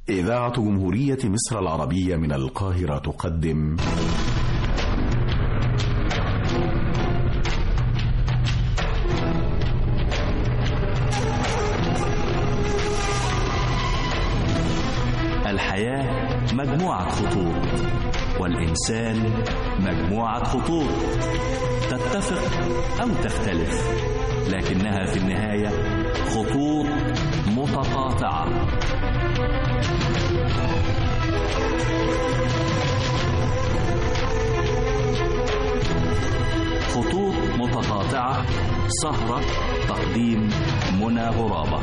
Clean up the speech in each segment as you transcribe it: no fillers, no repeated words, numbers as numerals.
إذاعة جمهورية مصر العربية من القاهرة تقدم الحياة مجموعة خطوط، والإنسان مجموعة خطوط تتفق أو تختلف، لكنها في النهاية خطوط متقاطعة. خطوط متقاطعة، سهرة تقديم منى غرابة.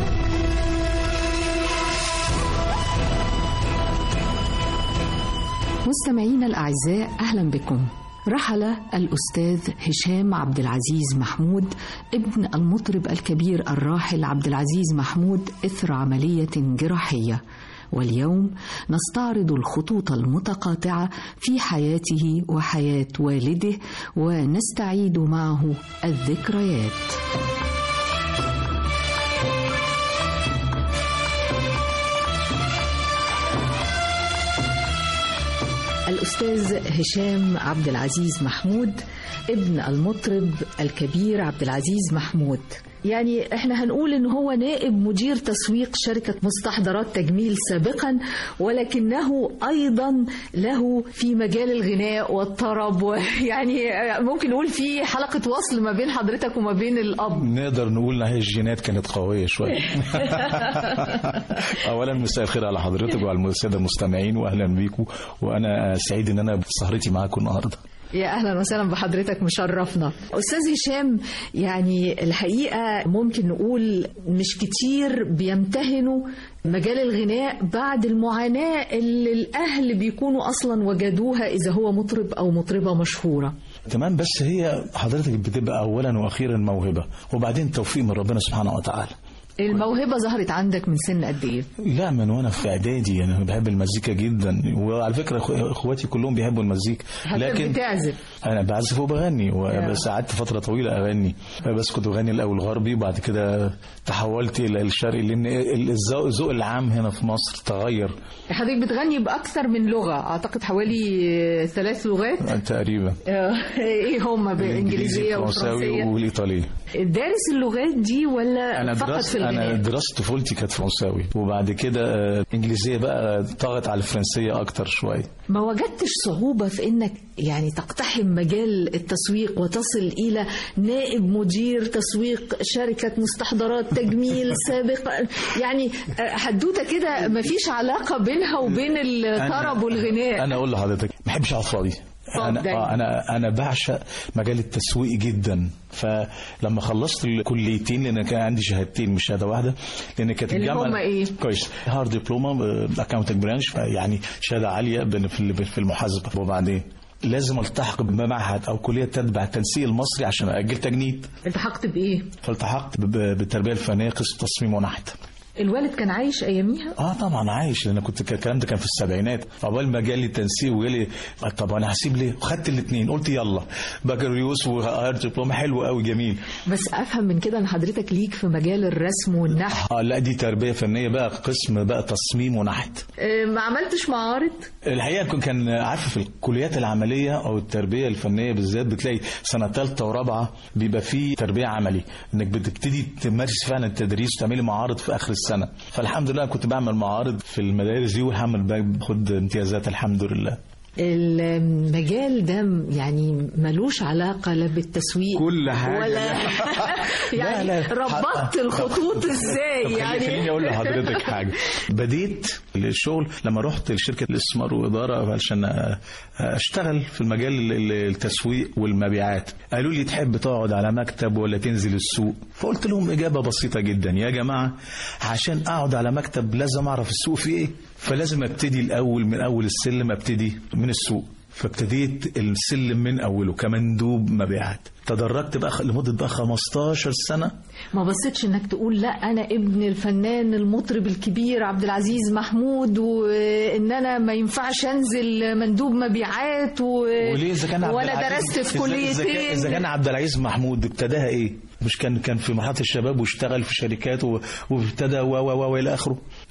مستمعينا الأعزاء، أهلا بكم. رحل الأستاذ هشام عبد العزيز محمود ابن المطرب الكبير الراحل عبد العزيز محمود إثر عملية جراحية، واليوم نستعرض الخطوط المتقاطعة في حياته وحياة والده ونستعيد معه الذكريات. الأستاذ هشام عبد العزيز محمود ابن المطرب الكبير عبد العزيز محمود، يعني احنا هنقول ان هو نائب مدير تسويق شركة مستحضرات تجميل سابقا، ولكنه ايضا له في مجال الغناء والطرب، ويعني ممكن نقول في حلقة وصل ما بين حضرتك وما بين الاب. نقدر نقول ان هي الجينات كانت قوية شوية. اولا مساء الخير على حضرتك وعلى السادة المستمعين، واهلا بيكم، وانا سعيد ان انا سهرتي معاكم النهارده. يا أهلا وسهلا بحضرتك، مشرفنا. أستاذ هشام، يعني الحقيقة ممكن نقول مش كتير بيمتهنوا مجال الغناء بعد المعاناة اللي الأهل بيكونوا أصلا وجدوها إذا هو مطرب أو مطربة مشهورة. تمام، بس هي حضرتك بتبقى أولا وأخيرا موهبة، وبعدين توفيق من ربنا سبحانه وتعالى. الموهبة ظهرت عندك من سن قد ايه؟ لا، من وانا في اعدادي. انا بحب المزيكا جدا، وعلى فكرة اخواتي كلهم بيحبوا المزيكا. لكن بتعزف؟ انا بعزف وبغني، وبس قعدت فترة طويلة اغني، بس كنت بغني الاول غربي، وبعد كده تحولت الى الشرقي، لان الذوق العام هنا في مصر تغير. حضرتك بتغني باكثر من لغة، اعتقد حوالي 3 لغات تقريبا. ايه هم؟ بالانجليزية والفرنسية والايطالية. دارس اللغات دي ولا فقط في الغناء؟ أنا دراسة طفولتي كانت فرنساوي، وبعد كده إنجليزية بقى طغت على الفرنسية أكتر شوية. ما وجدتش صعوبة في إنك يعني تقتحم مجال التسويق وتصل إلى نائب مدير تسويق شركة مستحضرات تجميل سابقا؟ يعني حدوتة كده ما فيش علاقة بينها وبين الطرب والغناء. أنا أقول لحضرتك ما بحبش أقعد فاضي. أنا بعشق مجال التسويق جدا، فلما خلصت الكليتين، لأن كان عندي شهادتين مش شهادة واحدة، لأن كانت الجامعة اللي هم إيه؟ كويس، هارد دبلومة أكاونتنج برانش، يعني شهادة عالية في المحاسبة، وبعدين لازم التحق بمعهد أو كلية تتبع التنسيق المصري عشان أأجل تجنيد. التحقت بإيه؟ فالتحقت بالتربية الفنية، قسم تصميم ونحت. الوالد كان عايش اياميها؟ طبعا عايش، لان كنت الكلام ده كان في السبعينات. عقبال ما جالي التنسيق وجالي، طب انا هسيب ليه؟ وخدت الاثنين، قلت يلا بكالوريوس وهارد دبلومه، حلو قوي جميل. بس افهم من كده ان حضرتك ليك في مجال الرسم والنحت. لا، دي تربيه فنيه بقى، قسم بقى تصميم ونحت. ما عملتش معارض؟ الحقيقه كان عارف في الكليات العمليه او التربيه الفنيه بالذات، بتلاقي سنه ثالثه ورابعه بيبقى فيه تربيه عملي، انك بتبتدي تمارس فعلا التدريس وتعملي معارض في اخر السنه. فالحمد لله كنت بعمل معارض في المدارس دي، والحمد لله باخد امتيازات الحمد لله. المجال ده يعني ملوش علاقة لا بالتسويق كل حاجة ولا يعني لا ربطت الخطوط ازاي؟ يعني خليني اقول لحضرتك حاجة. بديت الشغل لما رحت لشركة الاستثمار وإدارة عشان اشتغل في المجال التسويق والمبيعات. قالوا لي تحب تقعد على مكتب ولا تنزل السوق؟ فقلت لهم إجابة بسيطة جدا، يا جماعة عشان اقعد على مكتب لازم اعرف السوق فيه ايه، فلازم ابتدي الاول من اول السلم، ابتدي من السوق. فابتديت السلم من اوله كمندوب مبيعات، تدرجت بقى لمدة بقى 15 سنة. ما بصيتش انك تقول لا انا ابن الفنان المطرب الكبير عبد العزيز محمود، وان انا ما ينفعش انزل مندوب مبيعات وليه إذا كان ولا درست في كليتين؟ اذا كان عبد العزيز محمود ابتداها ايه؟ مش كان في مرحلة الشباب واشتغل في شركات وابتدى و الى اخره.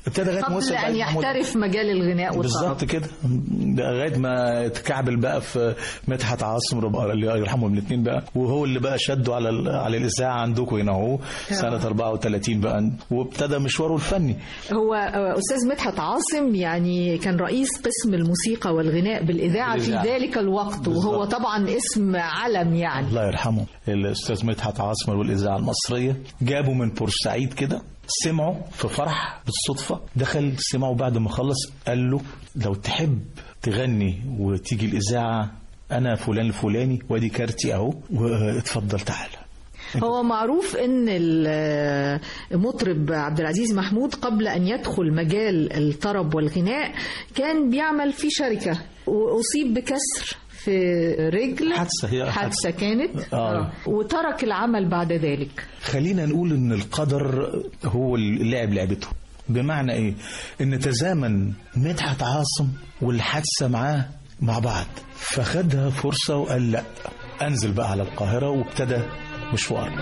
ابتدى لغايه قبل ان يحترف مجال الغناء والطرب. بالظبط كده، لغايه ما اتكعبل بقى في مدحت عاصم اللي يرحمهم الاثنين بقى، وهو اللي بقى شدوا على الاذاعه عندكم هنا اهو سنه 34 بقى، وابتدى مشواره الفني. هو استاذ مدحت عاصم يعني كان رئيس قسم الموسيقى والغناء بالاذاعه في ذلك الوقت، وهو طبعا اسم علم يعني. الله يرحمه الاستاذ مدحت عاصم والاذاعه المصريه، جابوا من بورسعيد كده، سمعوا في فرح بالصدفة، دخل سمعوا بعد ما خلص قال له لو تحب تغني وتيجي الإذاعة أنا فلان الفلاني وادي كارتي أهو واتفضل تعالى. هو معروف ان المطرب عبد العزيز محمود قبل ان يدخل مجال الطرب والغناء كان بيعمل في شركة وأصيب بكسر في رجل، حادثة كانت وترك العمل بعد ذلك. خلينا نقول ان القدر هو اللي لعب لعبته. بمعنى ايه؟ ان تزامن مدحت عاصم والحادثة معاه مع بعض، فخدها فرصة وقال لا انزل بقى على القاهرة، وابتدى مشوار.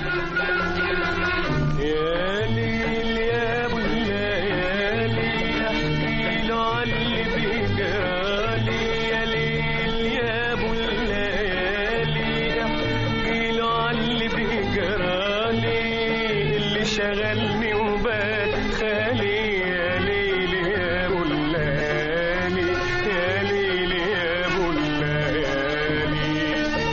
شغلني وبات خالي يا ليل يا ابو الليالي، يا ليل يا ابو الليالي.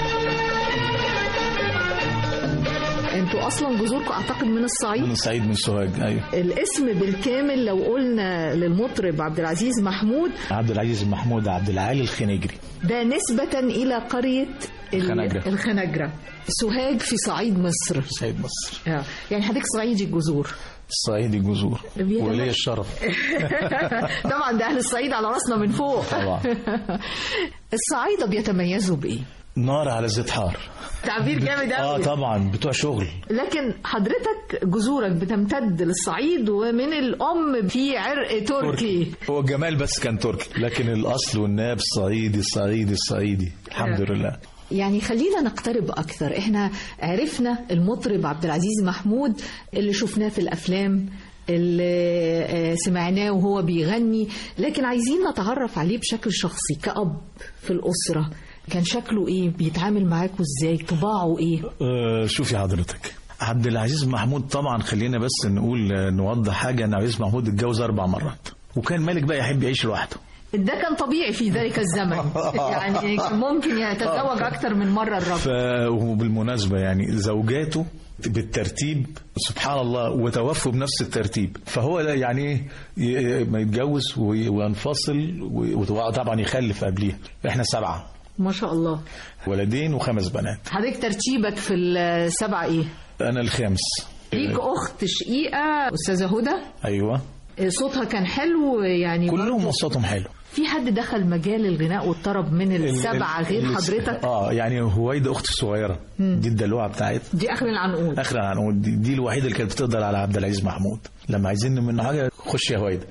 انتوا اصلا جذوركم اعتقد من الصعيد؟ من الصعيد، من سوهاج. ايوه. الاسم بالكامل لو قلنا للمطرب عبد العزيز محمود، عبد العزيز محمود عبد العالي الخنيجري، ده نسبة إلى قرية الخناجرة. سوهاج في صعيد مصر. صعيد مصر. يعني حضرتك صعيدي الجذور. صعيدي الجذور ولي الشرف. طبعا ده أهل الصعيد على رأسنا من فوق. طبعا. الصعايدة بيتميزوا بإيه؟ نار على زيت حار. تعبير جامد قوي. طبعا بتوع شغل. لكن حضرتك جذورك بتمتد للصعيد، ومن الأم في عرق تركي. هو الجمال بس كان تركي، لكن الأصل والناب صعيدي صعيدي صعيدي الحمد لله. يعني خلينا نقترب أكثر. احنا عرفنا المطرب عبد العزيز محمود اللي شفناه في الأفلام، اللي سمعناه وهو بيغني، لكن عايزين نتعرف عليه بشكل شخصي كأب في الأسرة. كان شكله ايه؟ بيتعامل معاكوا ازاي؟ طباعه ايه؟ شوفي حضرتك، عبد العزيز محمود طبعا خلينا بس نوضح حاجة، ان عبد العزيز محمود اتجوز 4 مرات، وكان ملك بقى يحب يعيش لوحده. ده كان طبيعي في ذلك الزمن. يعني ممكن يتزوج أكتر من مرة الرجل. وبالمناسبة يعني زوجاته بالترتيب سبحان الله وتوفوا بنفس الترتيب، فهو يعني ما يتجوز وينفصل وطبعا يخلف قبليها. احنا 7 ما شاء الله، 2 و5 بنات. حضرتك ترتيبك في ال7 ايه؟ انا الخامس. ليك اخت شقيقة استاذة هدى؟ ايوه. صوتها كان حلو يعني؟ كلهم صوتهم حلو. في حد دخل مجال الغناء والطرب من ال7 غير حضرتك؟ يعني هويدا اختي الصغيره دي الدلوعه بتاعتها، دي اخر العنقود. اخر العنقود دي الوحيده اللي كانت بتقدر على عبد العزيز محمود. لما عايزين منه حاجه خش يا هويدا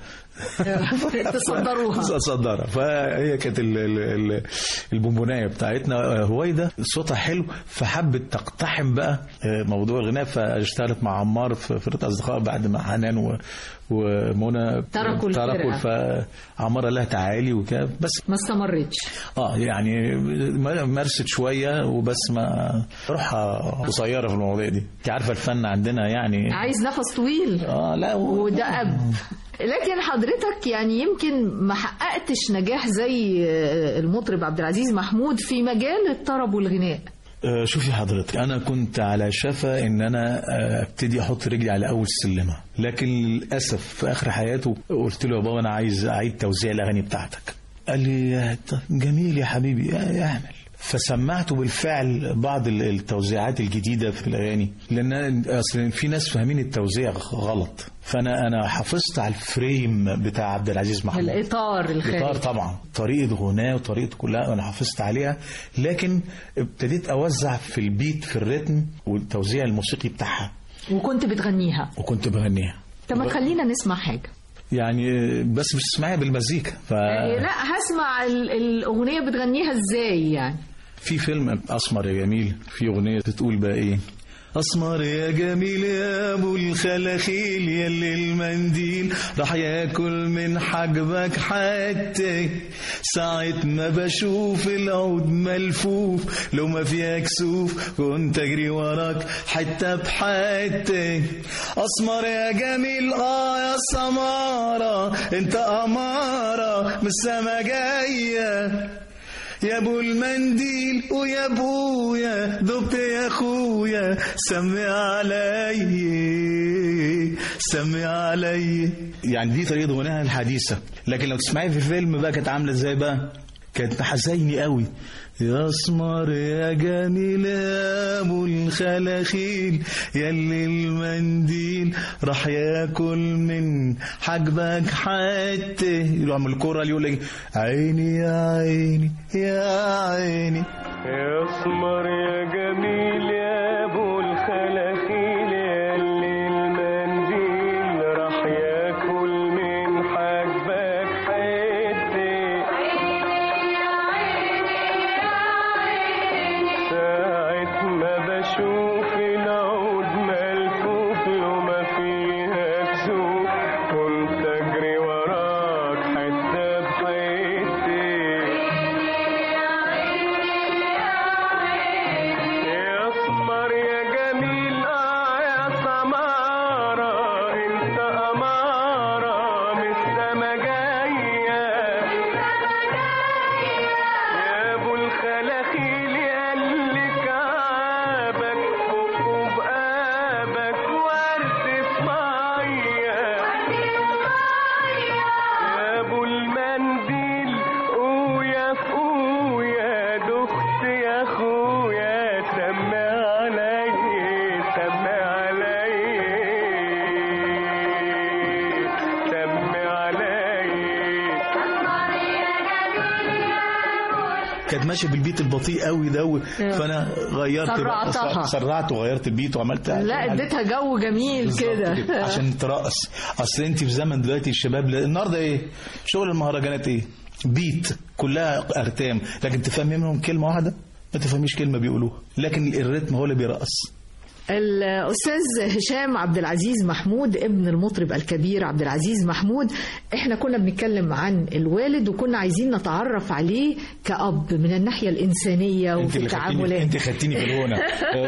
تصدرها. فهي كانت البونبونايه بتاعتنا. هويدا صوتها حلو، فحبت تقتحم بقى موضوع الغناء، فاشتغلت مع عمار في فرقه اصدقاء بعد ما حنان ومنى تركوا فعمار قال لها تعالي وكده، بس ما استمرتش. يعني مارست شويه وبس، ما روحها قصيره في المواضيع دي. انت عارفه الفن عندنا يعني عايز نفس طويل. لا ودأب. لكن حضرتك يعني يمكن ما حققتش نجاح زي المطرب عبد العزيز محمود في مجال الطرب والغناء. شوفي حضرتك، أنا كنت على شفا إن أنا أبتدي أحط رجلي على أول سلمة، لكن للأسف في آخر حياته قلت له يا بابا أنا عايز أعيد توزيع الأغاني بتاعتك. قال لي جميل يا حبيبي اعمل. فسمعته بالفعل بعض التوزيعات الجديدة في الأغاني، لأن أصلا في ناس فاهمين التوزيع غلط. فأنا حافظت على الفريم بتاع عبد العزيز محمود، الإطار الخارجي. الإطار طبعا، طريقة غناء وطريقة كلها أنا حافظت عليها، لكن ابتديت أوزع في البيت في الريتم والتوزيع الموسيقي بتاعها. وكنت بتغنيها؟ وكنت بغنيها. طب ما خلينا نسمع حاجة يعني، بس مش تسمعيها بالمزيكا لا هسمع الأغنية بتغنيها ازاي يعني. في فيلم أسمر يا جميل، في أغنية بتقول بقى إيه: اسمر يا جميل يا ابو الخلاخيل يلي المنديل راح ياكل من حجبك حتى ساعة ما بشوف العود ملفوف لو ما فيها كسوف كنت اجري وراك حتة بحتة اسمر يا جميل يا سمارة انت امارة من السما جاية يا ابو المنديل ويا ابويا دبت يا اخويا سمي علي. يعني دي طريقه غناها الحديثه، لكن لو تسمعي في الفيلم بقى كانت عامله ازاي بقى؟ كانت حزيني قوي. يا اسمر يا جميل يا ابو الخلاخيل يلي المنديل راح ياكل من حجبك حتى يعمل الكوره اللي يقول لك عيني يا عيني يا عيني. يا اسمر يا جميل يا ابو الخلاخيل يلي المنديل راح ياكل من حجبك حتى ساعة ما بشوف العود ملفوف لو ما فيها كسوف كنت اجري وراك حتى بحتة يا اسمر يا جميل يا سمارة انت امارة من السما جاية يا ابو الخلاخيل ياللي كعبك فوق بقابك ورد في مية يا ابو المنديل قويا في قويا دخت يا اخويا سمي علي سمي علي سمي علي. كانت ماشيه بالبيت البطيء قوي ده فانا غيرت سرعتها. سرعت وغيرت البيت وعملت لا اديتها جو جميل كده عشان ترقص. اصل انت في زمن دلوقتي الشباب النهارده ايه شغل المهرجانات ايه بيت كلها ارتام، لكن تفهمي منهم كلمه واحده ما تفهميش كلمه بيقولوها، لكن الريتم هو اللي بيرقص. الأستاذ هشام عبد العزيز محمود ابن المطرب الكبير عبد العزيز محمود، احنا كنا بنتكلم عن الوالد وكنا عايزين نتعرف عليه كأب من الناحية الإنسانية وفي التعاملات. انت خدتيني في الغنى.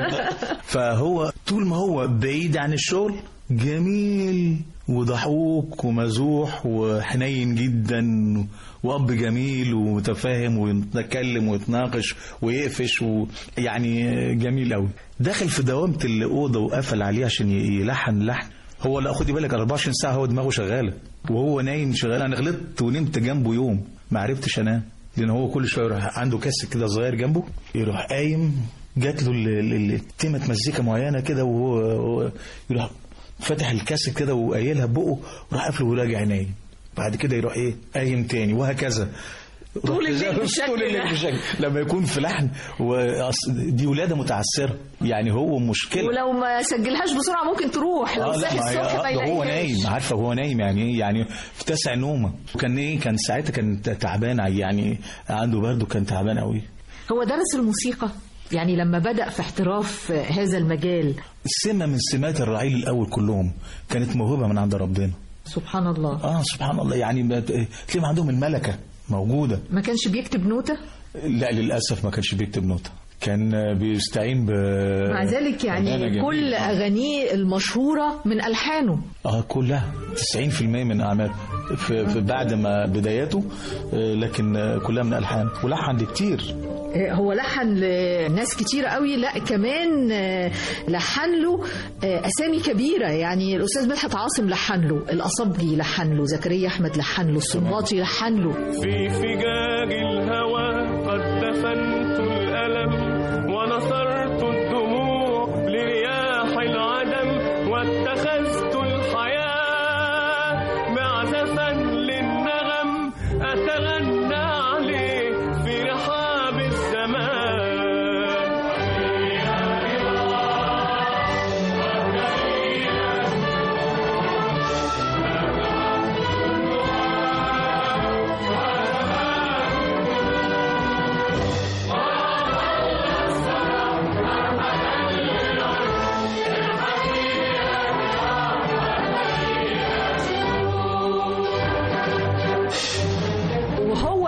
فهو طول ما هو بعيد عن الشغل جميل وضحوك ومزوح وحنين جدا وأب جميل ومتفاهم ويتكلم ويتناقش ويقفش يعني جميل قوي. دخل في دوامة الأوضة وقفل عليه عشان يلحن لحن. هو لا خدي بالك 24 ساعة هو دماغه شغالة وهو نايم شغال. أنا غلطت ونمت جنبه يوم ما عرفتش أنام لأن هو كل شوية يروح عنده كاسك كده صغير جنبه يروح قايم جات له تيمة مزيكا معينة كده وهو يروح فتح الكاسك كده وقايلها ببقه وراح قافله وراجع نايم. بعد كده يروح ايه قايم تاني وهكذا طول الليل بالشكل لما يكون في لحن دي ولادة متعسرة يعني هو مشكلة. ولو ما سجلهاش بسرعة ممكن تروح لو صحي الصبح ما يلاقيهاش. هو نايم عارفة هو نايم يعني ايه يعني في تسع نومة. وكان ايه كان ساعتها كان تعبان يعني عنده برد وكان تعبان قوي. هو درس الموسيقى يعني لما بدأ في احتراف هذا المجال. سمة من سمات الرعيل الأول كلهم كانت موهبة من عند ربنا سبحان الله. سبحان الله يعني تلاقيهم عندهم الملكة موجودة. ما كانش بيكتب نوتة؟ لا للأسف ما كانش بيكتب نوتة، كان بيستعين مع ذلك يعني كل أغانيه المشهورة من ألحانه. كلها 90% من أعماله في بعد ما بداياته، لكن كلها من ألحان ولحن كتير. هو لحن لناس كتيرة قوي، لا كمان لحن له أسامي كبيرة يعني الأستاذ مدحت عاصم لحن له، الأصبجي لحن له، زكريا أحمد لحن له، السنباطي لحن له. في فجاج الهوى قد دفنت الألم ونصرت الدموع لرياح العدم واتخذت الحياة معزفا للنغم أتغنى عليه في رحاب الزمان.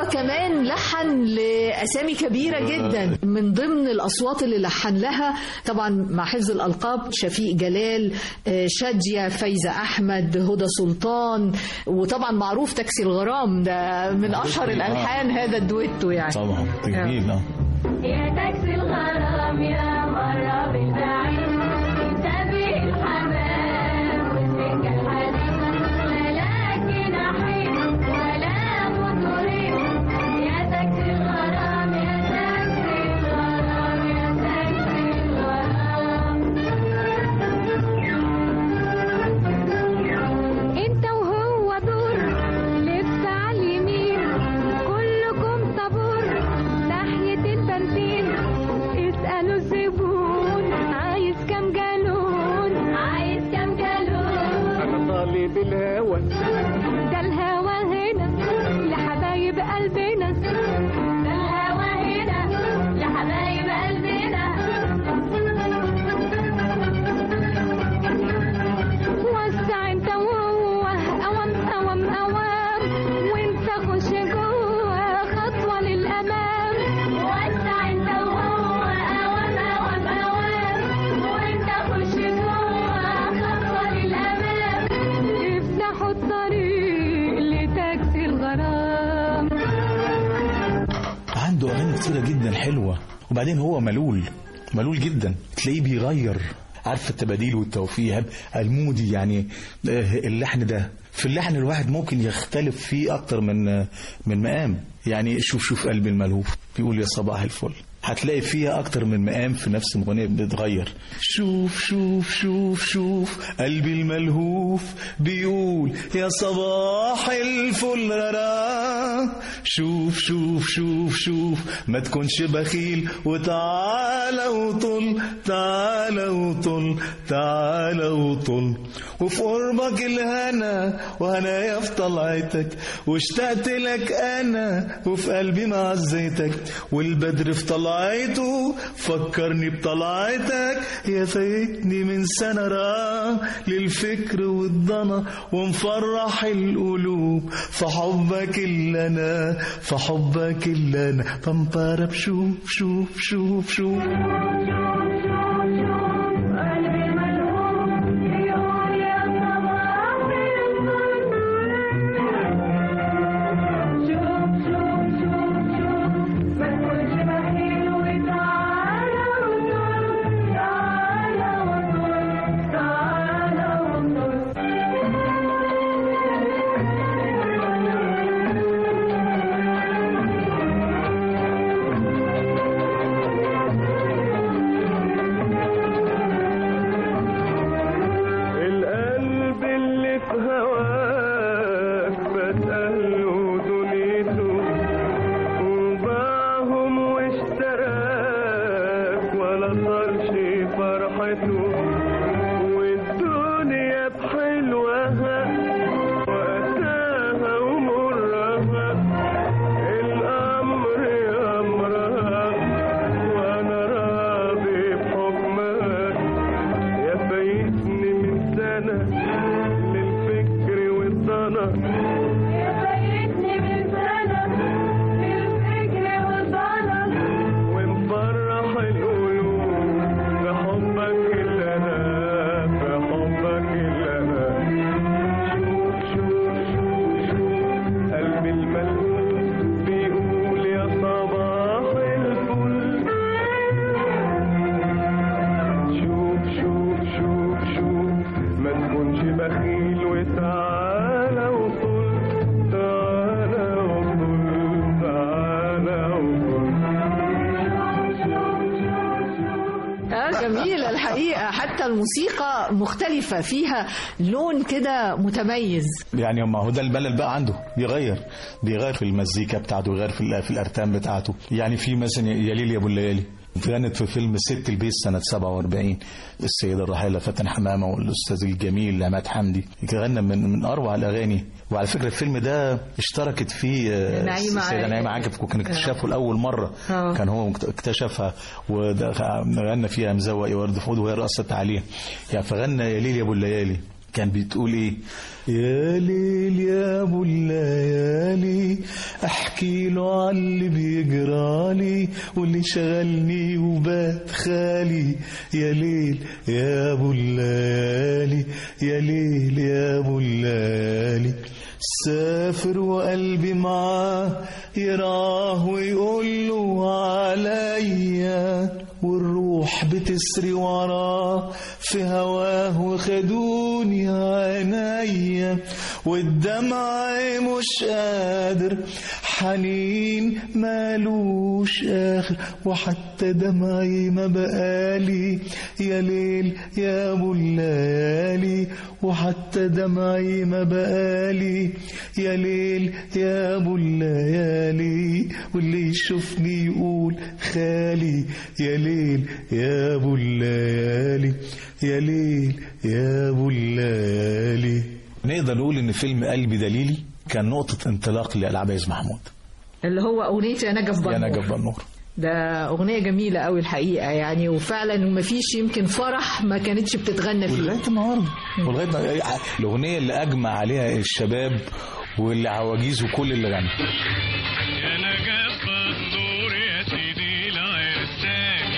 كمان لحن لأسامي كبيرة جدا، من ضمن الأصوات اللي لحن لها طبعا مع حفظ الألقاب شفيق جلال، شادية، فايزة أحمد، هدى سلطان، وطبعا معروف تاكسي الغرام ده من أشهر الألحان هذا الدويتو يعني. طبعا جميل. يا تاكسي الغرام يا مرة بالبعيد تبي الحمام والسكة الحديد لكن أحيد ولا مطريد. يا تاكسي الغرام يا تاكسي الغرام يا تاكسي الغرام. انت وهو دور لف على اليمين كلكم طابور ناحية البنزين. اسألوا الزبون عايز كام جالون عايز كام جالون. أنا طالب الهوى ده الهوى هنا لحبايب قلبنا. ده الهوى هنا لحبايب قلبنا. وسع انت وهو اوام اوام اوام وانت خش جوه خطوة للأمام. وسع انت وهو اوام اوام اوام وانت خش جوه خطوة للأمام. افتحوا الطريق لتاكسي الغرام. عنده اغاني كتيره جدا حلوه، وبعدين هو ملول جدا، تلاقيه بيغير، عارف التباديل والتوفيق المودي يعني. اللحن ده في اللحن الواحد ممكن يختلف فيه اكتر من مقام يعني. شوف قلبي الملهوف بيقول يا صباح الفل، هتلاقي فيها اكتر من مقام في نفس المغنية بتتغير. شوف قلبي الملهوف بيقول يا صباح الفل رارا. شوف ما تكونش بخيل وتعالى وطل تعالى وطل. وفي قربك الهنا وهنايا في طلعتك واشتقت لك انا وفي قلبي معزيتك. والبدر في طلعته فكرني بطلعتك. يا فايتني من سنة للفكر والضنا ومفرح القلوب في حبك اللي انا بمبارب. شوف جميلة الحقيقة، حتى الموسيقى مختلفة فيها لون كده متميز يعني. ما هو ده الملل بقى عنده، بيغير في المزيكا بتاعته، بيغير في الأرتام بتاعته يعني. في مثلا يا ليل يا ابو الليالي غنت في فيلم ست البيت سنة 47 السيدة الراحلة فاتن حمامة والأستاذ الجميل عماد حمدي، غنى من أروع الأغاني. وعلى فكرة الفيلم ده اشتركت فيه السيدة نعيمة عجب، وكان اكتشافه لأول مرة كان هو اكتشفها، وغنى فيها مزوق ورد فؤاد وهي رقصت عليه يعني. فغنى يا ليل يا ابو الليالي، كان بتقول ايه؟ يا ليل يا ابو الليالي احكي له على اللي بيجرالي واللي شغلني وبات خالي. يا ليل يا ابو الليالي يا ليل يا ابو الليالي. سافر وقلبي معاه يراه ويقول له عليا، والروح بتسري وراه في هواه وخدوني عينيا، والدمع مش قادر حنين مالوش آخر، وحتى دمعي ما بقالي. يا ليل يا ابو الليالي وحتى دمعي ما بقالي. يا ليل يا ابو الليالي واللي يشوفني يقول خالي. يا ليل يا ابو الليالي يا ليل يا ابو الليالي. نقدر نقول ان فيلم قلبي دليلي كان نقطة انطلاق لألعاب عز محمود، اللي هو أغنية يا نجف بنور. يا نجف بنور ده أغنية جميلة قوي الحقيقة يعني، وفعلا ما فيش يمكن فرح ما كانتش بتتغنى فيه ولغاية النهاردة. ولغاية الأغنية اللي أجمع عليها الشباب واللي عواجيز وكل اللي غنى. يا نجف بنور يا سيدي العرسان،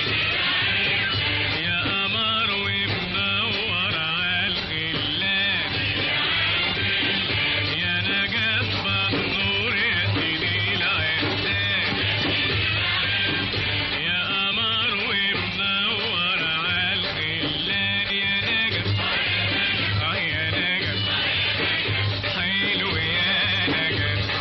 يا قمر ومنور عالخلان، يا نجف بنور يا سيدي العرسان، يا قمر ومنور عالخلان. يا نجف يا نجف حلو يا نجف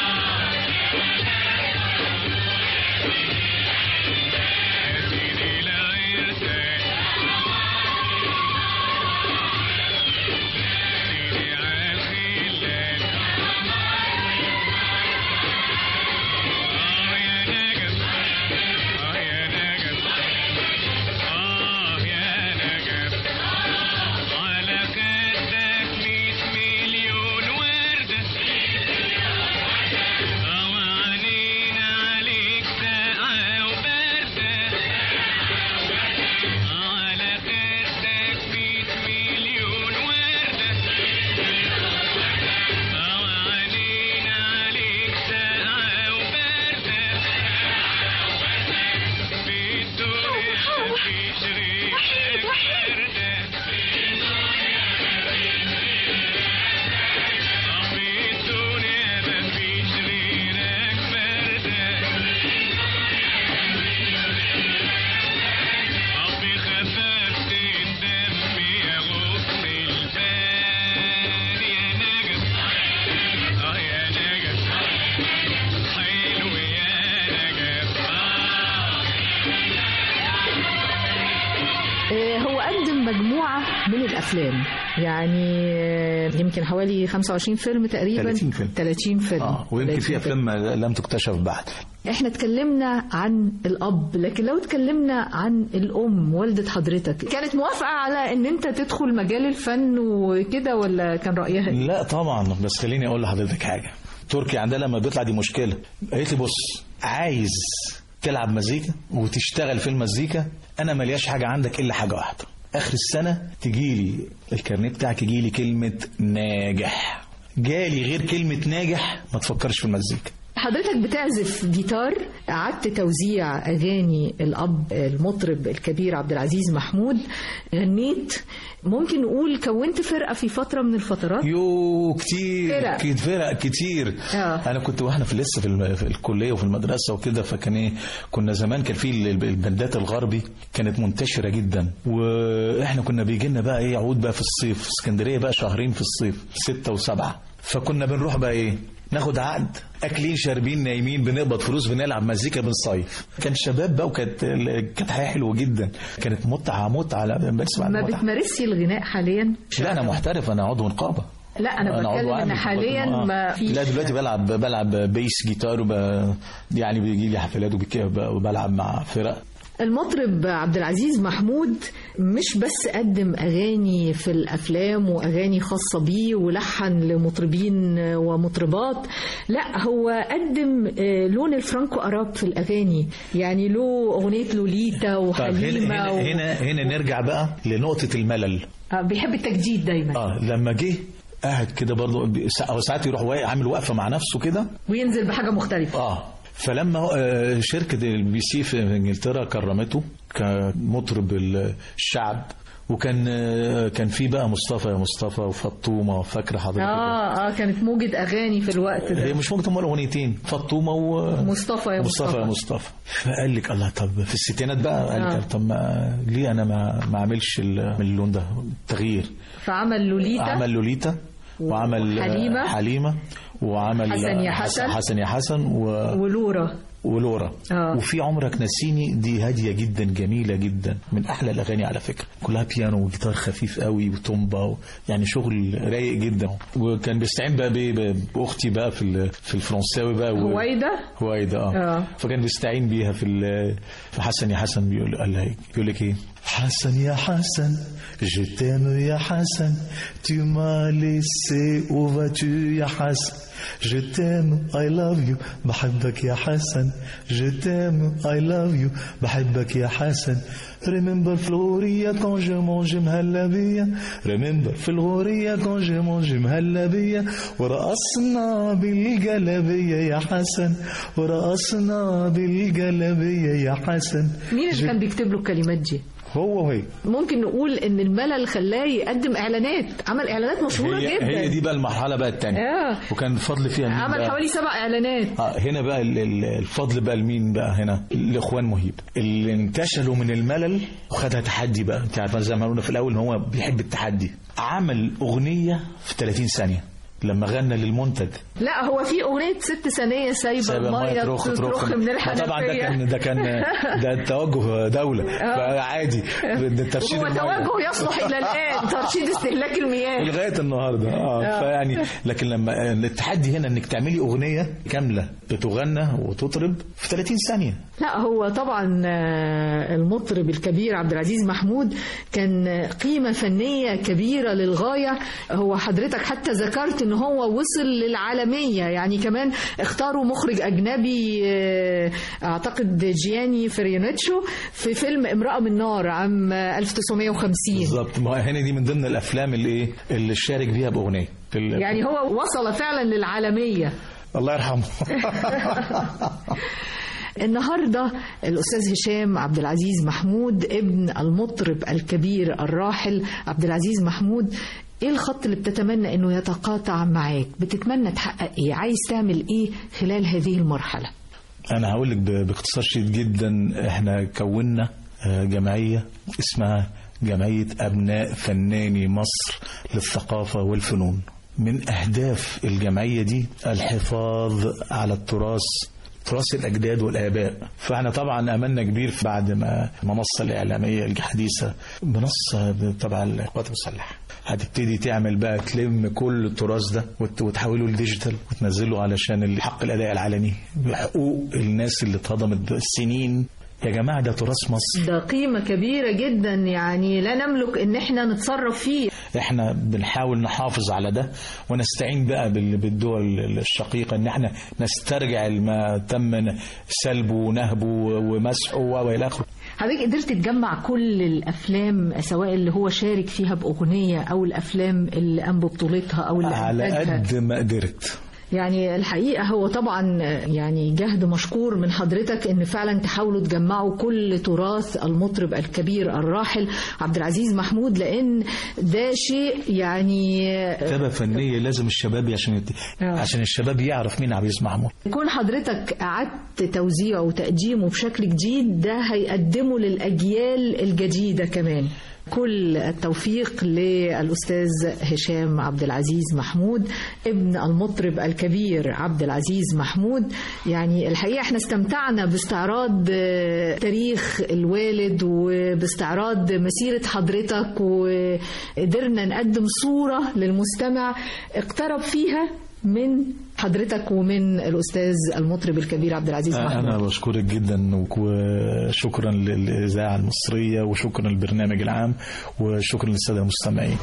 هو قدم مجموعة من الأفلام يعني يمكن حوالي 25 فيلم تقريبا. 30 فيلم ويمكن في أفلام لم تكتشف بعد. احنا اتكلمنا عن الأب، لكن لو اتكلمنا عن الأم والدة حضرتك كانت موافقة على ان انت تدخل مجال الفن وكده ولا كان رأيها؟ لا طبعا، بس خليني اقول لحضرتك حاجة. تركي عندها لما بيطلع دي مشكلة، قالت لي بص عايز تلعب مزيكا وتشتغل في المزيكا، انا ملياش حاجة عندك الا حاجة واحدة، اخر السنة تجيلي الكارنيه بتاعك يجيلي كلمة ناجح. جالي غير كلمة ناجح ما تفكرش في المزيكا. حضرتك بتعزف جيتار، قعدت توزيع أغاني الأب المطرب الكبير عبد العزيز محمود، غنيت، ممكن نقول كونت فرقة في فترة من الفترات. كتير فرق كتير. أنا كنت واحنا لسه في الكلية وفي المدرسة وكده، فكان كنا زمان كان في البندات الغربي كانت منتشرة جدا، وإحنا كنا بيجي لنا بقى عود بقى في الصيف في اسكندرية بقى شهرين في الصيف 6 و7، فكنا بنروح بقى ناخد عقد، اكلين شاربين نايمين، بنقبض فلوس، بنلعب مزيكا بالصيف. كان شباب بقى وكانت حياه حلوه جدا، كانت متعه بس ما بتمارسي الغناء حاليا؟ لا انا محترف، انا عضو نقابه. لا انا بتكلم ان حاليا ما فيش. لا دلوقتي بلعب بيس جيتار يعني بيجي لي حفلات وبلعب مع فرق. المطرب عبد العزيز محمود مش بس قدم أغاني في الأفلام وأغاني خاصة بيه ولحن لمطربين ومطربات، لا هو قدم لون الفرانكو أراب في الأغاني، يعني له أغنية لوليتا وحليمة. هنا نرجع بقى لنقطة الملل. بيحب التجديد دايما. لما جه قاعد كده برضه او ساعات يروح عامل وقفه مع نفسه كده وينزل بحاجه مختلفه. فلما شركه البي سي في انجلترا كرمته كمطرب الشعب، وكان في بقى مصطفى وفطومه، فاكره حضرتك؟ كانت موجة اغاني في الوقت ده. هي مش موجة، هم اغنيتين، فطومه ومصطفى يا مصطفى. فقال لك الله، طب في الستينات بقى قال لك طب ليه انا ما اعملش اللون ده تغيير؟ فعمل لوليتا وعمل حليمه وعمل حسن يا حسن ولورا. وفي عمرك نسيني، دي هاديه جدا جميله جدا، من احلى الاغاني على فكره، كلها بيانو وجيتار خفيف قوي وتومبا يعني شغل رايق جدا. وكان بيستعين بقى باختي بقى في الفرنساوي بقى، هويدا. فكان بيستعين بيها في حسن يا حسن. بيقول لك ايه؟ حسن يا حسن je t'aime يا حسن tu m'as laissé où vas-tu يا حسن je t'aime I love you بحبك يا حسن je t'aime I love you بحبك يا حسن remember في الغورية quand je mange مهلا بيا remember في الغورية quand je mange مهلا بيا ورقصنا بالجلبية يا حسن ورقصنا بالجلبية يا حسن. مين اللي كان بيكتب له الكلمات دي؟ هو ممكن نقول ان الملل خلاه يقدم اعلانات، عمل اعلانات مشهوره جدا. هي دي بقى المرحله بقى الثانيه. وكان الفضل فيها مين؟ عمل حوالي 7 اعلانات. هنا بقى الفضل بقى لمين بقى؟ هنا الاخوان مهيب اللي انتشلوا من الملل وخدها تحدي بقى. انت عارف زي ما قلنا في الاول ان هو بيحب التحدي. عمل اغنيه في 30 ثانيه لما غنى للمنتج. لا هو في اغنيه 6 ثانيه سايبه الميه ترخ من الحنفيه. طبعا ده توجه دوله فعادي. الترشيد هو توجه يصلح الى الان، ترشيد استهلاك المياه لغايه النهارده. فيعني لكن لما التحدي هنا انك تعملي اغنيه كامله بتغنى وتطرب في 30 ثانيه. لا هو طبعا المطرب الكبير عبد العزيز محمود كان قيمه فنيه كبيره للغايه. هو حضرتك حتى ذكرت ان هو وصل للعالميه، يعني كمان اختاروا مخرج اجنبي اعتقد جياني فريونيتشو في فيلم امرأة من نار عام 1950 بالظبط. ما هنا دي من ضمن الافلام اللي شارك بيها باغنيه. يعني هو وصل فعلا للعالميه. الله يرحمه. النهاردة الأستاذ هشام عبد العزيز محمود ابن المطرب الكبير الراحل عبد العزيز محمود، ايه الخط اللي بتتمنى انه يتقاطع معاك؟ بتتمنى تحقق ايه؟ عايز تعمل ايه خلال هذه المرحلة؟ انا هقول لك باختصار شديد جدا. احنا كونا جمعية اسمها جمعية ابناء فناني مصر للثقافة والفنون. من اهداف الجمعية دي الحفاظ على تراث الأجداد والآباء. فاحنا طبعا أملنا كبير بعد ما المنصة الإعلامية الحديثة منصة تبع القوات المسلحة هتبتدي تعمل بقى تلم كل التراث ده وتحوله لديجيتال وتنزله علشان حق الأداء العلني بحقوق الناس اللي اتهضمت السنين. يا جماعة ده تراث مصر، ده قيمة كبيرة جدا، يعني لا نملك ان احنا نتصرف فيه. احنا بنحاول نحافظ على ده ونستعين بقى بالدول الشقيقة ان احنا نسترجع ما تم سلبه ونهبه ومسحه والى اخره. حضرتك قدرت تجمع كل الافلام سواء اللي هو شارك فيها باغنية او الافلام اللي قام ببطولتها او اللي على قد ما قدرت. يعني الحقيقة هو طبعا يعني جهد مشكور من حضرتك ان فعلا تحاولوا تجمعوا كل تراث المطرب الكبير الراحل عبد العزيز محمود، لان ده شيء يعني كتابة فنية لازم الشباب عشان الشباب يعرف مين عبد العزيز محمود. يكون حضرتك قعدت توزيعه وتقديمه بشكل جديد، ده هيقدمه للأجيال الجديدة كمان. كل التوفيق للأستاذ هشام عبد العزيز محمود ابن المطرب الكبير عبد العزيز محمود. يعني الحقيقة احنا استمتعنا باستعراض تاريخ الوالد وباستعراض مسيرة حضرتك، وقدرنا نقدم صورة للمستمع اقترب فيها من حضرتك ومن الأستاذ المطرب الكبير عبد العزيز محمود. أنا بشكرك جدا وشكرا للإذاعة المصرية وشكرا للبرنامج العام وشكرا للسادة المستمعين.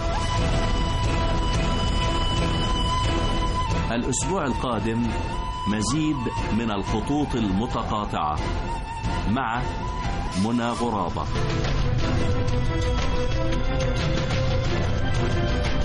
الأسبوع القادم مزيد من الخطوط المتقاطعة مع منى غرابة.